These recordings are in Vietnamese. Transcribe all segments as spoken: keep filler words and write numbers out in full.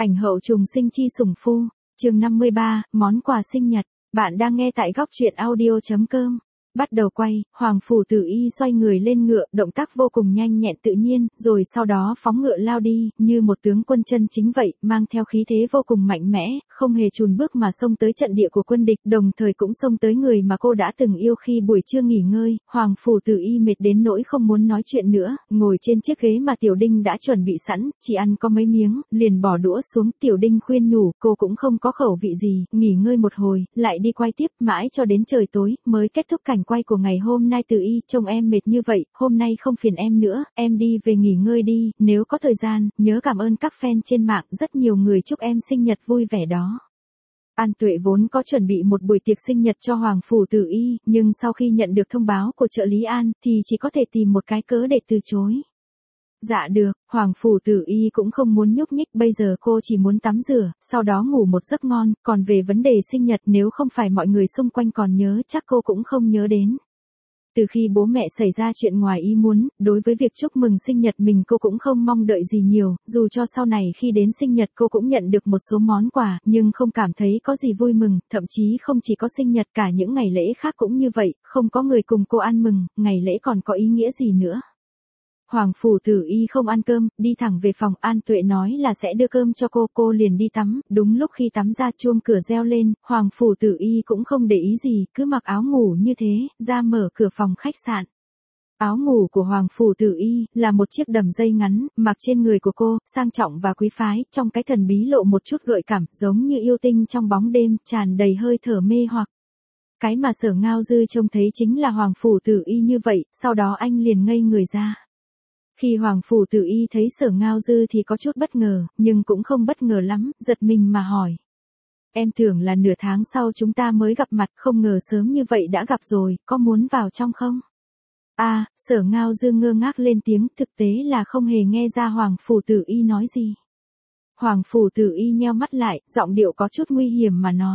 Ảnh hậu trùng sinh chi sủng phu, chương năm mươi ba, món quà sinh nhật. Bạn đang nghe tại góc truyện audio chấm com. Bắt đầu quay, Hoàng Phủ Tử Y xoay người lên ngựa, động tác vô cùng nhanh nhẹn tự nhiên, rồi sau đó phóng ngựa lao đi, như một tướng quân chân chính vậy, mang theo khí thế vô cùng mạnh mẽ, không hề chùn bước mà xông tới trận địa của quân địch, đồng thời cũng xông tới người mà cô đã từng yêu khi buổi trưa nghỉ ngơi. Hoàng Phủ Tử Y mệt đến nỗi không muốn nói chuyện nữa, ngồi trên chiếc ghế mà Tiểu Đinh đã chuẩn bị sẵn, chỉ ăn có mấy miếng, liền bỏ đũa xuống. Tiểu Đinh khuyên nhủ, cô cũng không có khẩu vị gì, nghỉ ngơi một hồi, lại đi quay tiếp, mãi cho đến trời tối, mới kết thúc cảnh quay của ngày hôm nay. Tử Y, trông em mệt như vậy, hôm nay không phiền em nữa, em đi về nghỉ ngơi đi, nếu có thời gian, nhớ cảm ơn các fan trên mạng, rất nhiều người chúc em sinh nhật vui vẻ đó. An Tuệ vốn có chuẩn bị một buổi tiệc sinh nhật cho Hoàng Phủ Tử Y, nhưng sau khi nhận được thông báo của trợ lý An, thì chỉ có thể tìm một cái cớ để từ chối. Dạ được, Hoàng Phủ Tử Y cũng không muốn nhúc nhích, bây giờ cô chỉ muốn tắm rửa, sau đó ngủ một giấc ngon, còn về vấn đề sinh nhật nếu không phải mọi người xung quanh còn nhớ chắc cô cũng không nhớ đến. Từ khi bố mẹ xảy ra chuyện ngoài ý muốn, đối với việc chúc mừng sinh nhật mình cô cũng không mong đợi gì nhiều, dù cho sau này khi đến sinh nhật cô cũng nhận được một số món quà, nhưng không cảm thấy có gì vui mừng, thậm chí không chỉ có sinh nhật, cả những ngày lễ khác cũng như vậy, không có người cùng cô ăn mừng, ngày lễ còn có ý nghĩa gì nữa. Hoàng Phủ Tử Y không ăn cơm, đi thẳng về phòng. An Tuệ nói là sẽ đưa cơm cho cô, cô liền đi tắm, đúng lúc khi tắm ra chuông cửa reo lên, Hoàng Phủ Tử Y cũng không để ý gì, cứ mặc áo ngủ như thế, ra mở cửa phòng khách sạn. Áo ngủ của Hoàng Phủ Tử Y là một chiếc đầm dây ngắn, mặc trên người của cô, sang trọng và quý phái, trong cái thần bí lộ một chút gợi cảm, giống như yêu tinh trong bóng đêm, tràn đầy hơi thở mê hoặc. Cái mà Sở Ngao Dư trông thấy chính là Hoàng Phủ Tử Y như vậy, sau đó anh liền ngây người ra. Khi Hoàng Phủ Tử Y thấy Sở Ngao Dư thì có chút bất ngờ, nhưng cũng không bất ngờ lắm, giật mình mà hỏi. Em tưởng là nửa tháng sau chúng ta mới gặp mặt, không ngờ sớm như vậy đã gặp rồi, có muốn vào trong không? À, Sở Ngao Dư ngơ ngác lên tiếng, thực tế là không hề nghe ra Hoàng Phủ Tử Y nói gì. Hoàng Phủ Tử Y nheo mắt lại, giọng điệu có chút nguy hiểm mà nói.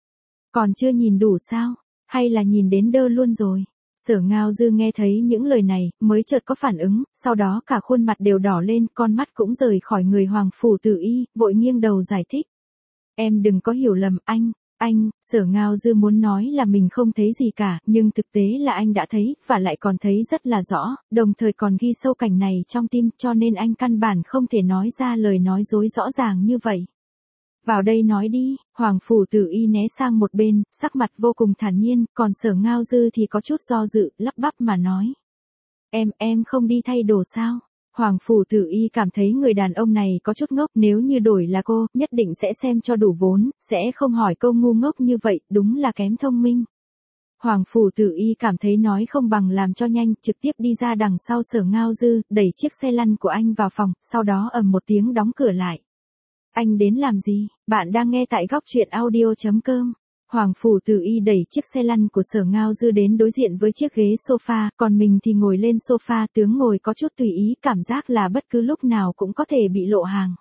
Còn chưa nhìn đủ sao? Hay là nhìn đến đơ luôn rồi? Sở Ngao Dư nghe thấy những lời này, mới chợt có phản ứng, sau đó cả khuôn mặt đều đỏ lên, con mắt cũng rời khỏi người Hoàng Phủ Tử Y, vội nghiêng đầu giải thích. Em đừng có hiểu lầm, anh, anh, Sở Ngao Dư muốn nói là mình không thấy gì cả, nhưng thực tế là anh đã thấy, và lại còn thấy rất là rõ, đồng thời còn ghi sâu cảnh này trong tim, cho nên anh căn bản không thể nói ra lời nói dối rõ ràng như vậy. Vào đây nói đi. Hoàng Phủ Tử Y né sang một bên, sắc mặt vô cùng thản nhiên, còn Sở Ngao Dư thì có chút do dự, lắp bắp mà nói. Em, em không đi thay đồ sao? Hoàng Phủ Tử Y cảm thấy người đàn ông này có chút ngốc, nếu như đổi là cô, nhất định sẽ xem cho đủ vốn, sẽ không hỏi câu ngu ngốc như vậy, đúng là kém thông minh. Hoàng Phủ Tử Y cảm thấy nói không bằng làm cho nhanh, trực tiếp đi ra đằng sau Sở Ngao Dư, đẩy chiếc xe lăn của anh vào phòng, sau đó ầm một tiếng đóng cửa lại. Anh đến làm gì? Bạn đang nghe tại góc truyện audio chấm com. Hoàng Phủ Tử Y đẩy chiếc xe lăn của Sở Ngao Dư đến đối diện với chiếc ghế sofa, còn mình thì ngồi lên sofa, tướng ngồi có chút tùy ý, cảm giác là bất cứ lúc nào cũng có thể bị lộ hàng.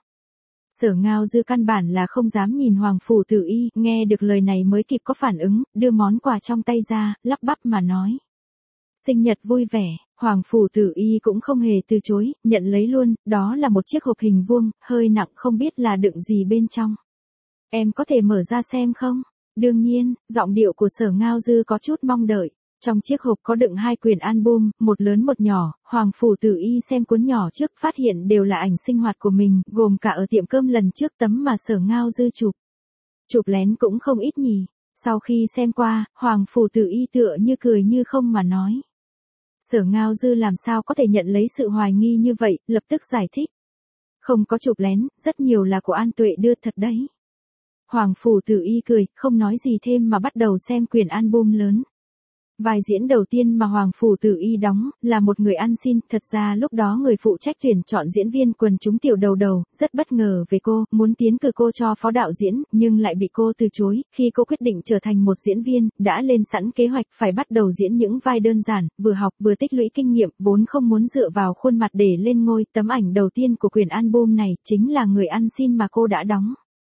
Sở Ngao Dư căn bản là không dám nhìn Hoàng Phủ Tử Y, nghe được lời này mới kịp có phản ứng, đưa món quà trong tay ra, lắp bắp mà nói. Sinh nhật vui vẻ. Hoàng Phủ Tử Y cũng không hề từ chối, nhận lấy luôn, đó là một chiếc hộp hình vuông, hơi nặng, không biết là đựng gì bên trong. Em có thể mở ra xem không? Đương nhiên, giọng điệu của Sở Ngao Dư có chút mong đợi. Trong chiếc hộp có đựng hai quyển album, một lớn một nhỏ, Hoàng Phủ Tử Y xem cuốn nhỏ trước, phát hiện đều là ảnh sinh hoạt của mình, gồm cả ở tiệm cơm lần trước tấm mà Sở Ngao Dư chụp. Chụp lén cũng không ít nhỉ. Sau khi xem qua, Hoàng Phủ Tử Y tựa như cười như không mà nói. Sở Ngao Dư làm sao có thể nhận lấy sự hoài nghi như vậy, lập tức giải thích. Không có chụp lén, rất nhiều là của An Tuệ đưa thật đấy. Hoàng Phủ Tử Y cười, không nói gì thêm mà bắt đầu xem quyển album lớn. Vai diễn đầu tiên mà Hoàng Phủ Tử Y đóng, là một người ăn xin, thật ra lúc đó người phụ trách tuyển chọn diễn viên quần chúng tiểu đầu đầu, rất bất ngờ về cô, muốn tiến cử cô cho phó đạo diễn, nhưng lại bị cô từ chối, khi cô quyết định trở thành một diễn viên, đã lên sẵn kế hoạch phải bắt đầu diễn những vai đơn giản, vừa học vừa tích lũy kinh nghiệm, vốn không muốn dựa vào khuôn mặt để lên ngôi, tấm ảnh đầu tiên của quyển album này, chính là người ăn xin mà cô đã đóng.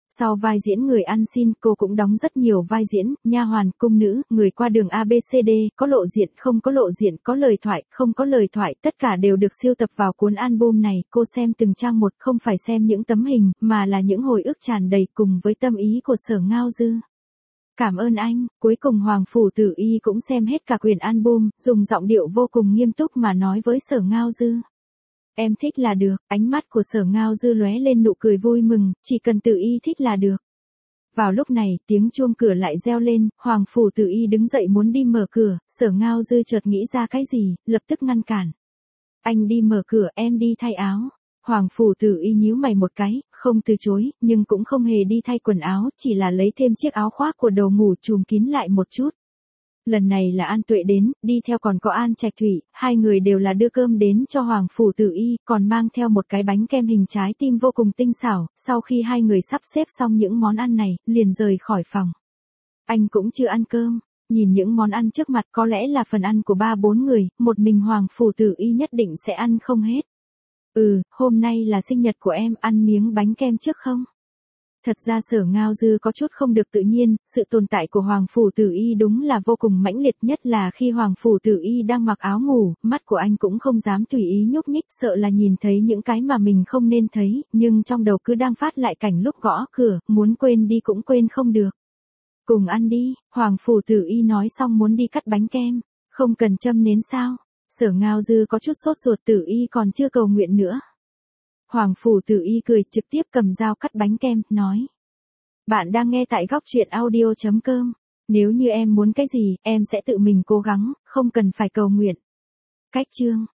Sau vai diễn người ăn xin, cô cũng đóng rất nhiều vai diễn, nha hoàn, cung nữ, người qua đường a bê xê đê, có lộ diện, không có lộ diện, có lời thoại, không có lời thoại, tất cả đều được siêu tập vào cuốn album này. Cô xem từng trang một, không phải xem những tấm hình, mà là những hồi ức tràn đầy cùng với tâm ý của Sở Ngao Dư. Cảm ơn anh. Cuối cùng Hoàng Phủ Tử Y cũng xem hết cả quyển album, dùng giọng điệu vô cùng nghiêm túc mà nói với Sở Ngao Dư. Em thích là được. Ánh mắt của Sở Ngao Dư lóe lên nụ cười vui mừng, chỉ cần Tử Y thích là được. Vào lúc này, tiếng chuông cửa lại reo lên, Hoàng Phủ Tử Y đứng dậy muốn đi mở cửa, Sở Ngao Dư chợt nghĩ ra cái gì, lập tức ngăn cản. Anh đi mở cửa, em đi thay áo. Hoàng Phủ Tử Y nhíu mày một cái, không từ chối, nhưng cũng không hề đi thay quần áo, chỉ là lấy thêm chiếc áo khoác của đồ ngủ trùm kín lại một chút. Lần này là An Tuệ đến, đi theo còn có An Trạch Thủy, hai người đều là đưa cơm đến cho Hoàng Phủ Tử Y, còn mang theo một cái bánh kem hình trái tim vô cùng tinh xảo. Sau khi hai người sắp xếp xong những món ăn này, liền rời khỏi phòng. Anh cũng chưa ăn cơm, nhìn những món ăn trước mặt có lẽ là phần ăn của ba bốn người, một mình Hoàng Phủ Tử Y nhất định sẽ ăn không hết. Ừ, hôm nay là sinh nhật của em, ăn miếng bánh kem trước không? Thật ra Sở Ngao Dư có chút không được tự nhiên, sự tồn tại của Hoàng Phủ Tử Y đúng là vô cùng mãnh liệt, nhất là khi Hoàng Phủ Tử Y đang mặc áo ngủ, mắt của anh cũng không dám tùy ý nhúc nhích, sợ là nhìn thấy những cái mà mình không nên thấy, nhưng trong đầu cứ đang phát lại cảnh lúc gõ cửa, muốn quên đi cũng quên không được. Cùng ăn đi, Hoàng Phủ Tử Y nói xong muốn đi cắt bánh kem, không cần châm nến sao? Sở Ngao Dư có chút sốt ruột, Tử Y còn chưa cầu nguyện nữa. Hoàng Phủ Tử Y cười, trực tiếp cầm dao cắt bánh kem, nói. Bạn đang nghe tại góc truyện audio chấm com. Nếu như em muốn cái gì, em sẽ tự mình cố gắng, không cần phải cầu nguyện. Cách chương.